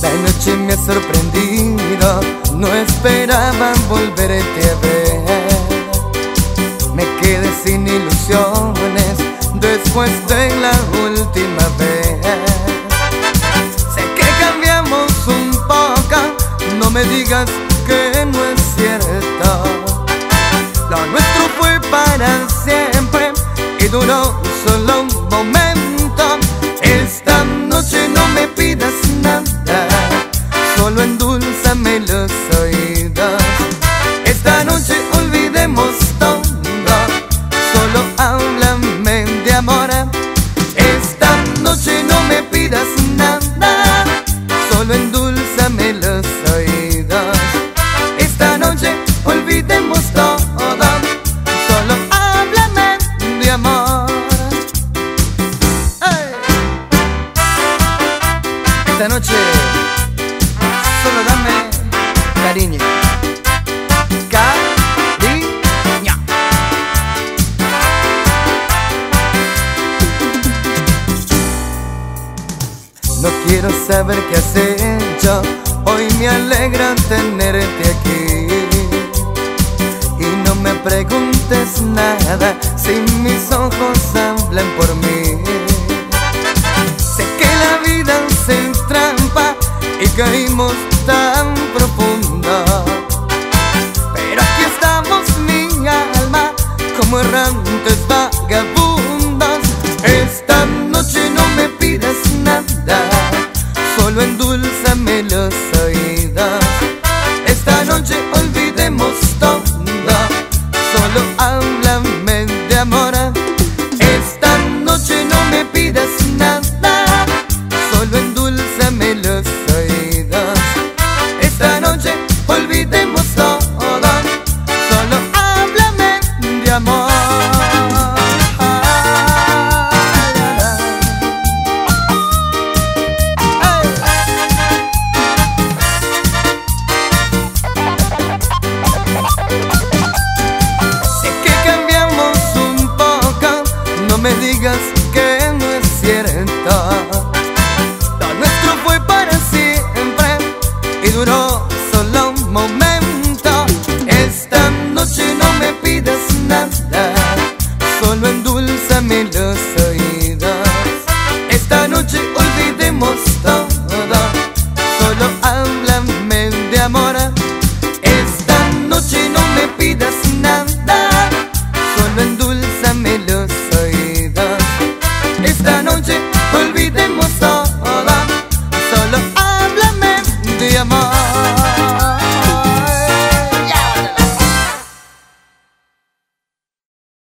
La noche me ha sorprendido, no esperaba volverte a ver. Me quedé sin ilusiones después de la última vez. Sé que cambiamos un poco, no me digas que no es cierto. Lo nuestro fue para siempre y duró solo un momento. Esta noche no me pidas nada, solo endulzame los oídos. Esta noche olvidemos todo, solo háblame de amor. Esta noche no me pidas nada, solo endulzame los oídos. Esta noche olvidemos todo, solo háblame de amor. ¡Hey! Esta noche solo dame cariño. Cariño. No quiero saber qué has hecho, hoy me alegra tenerte aquí. Y no me preguntes nada si mis ojos hablan por mí. Sé que la vida se trampa y caímos tan profundo, pero aquí estamos mi alma, como errantes vagabundos. Esta noche no me pidas nada, solo endulzame los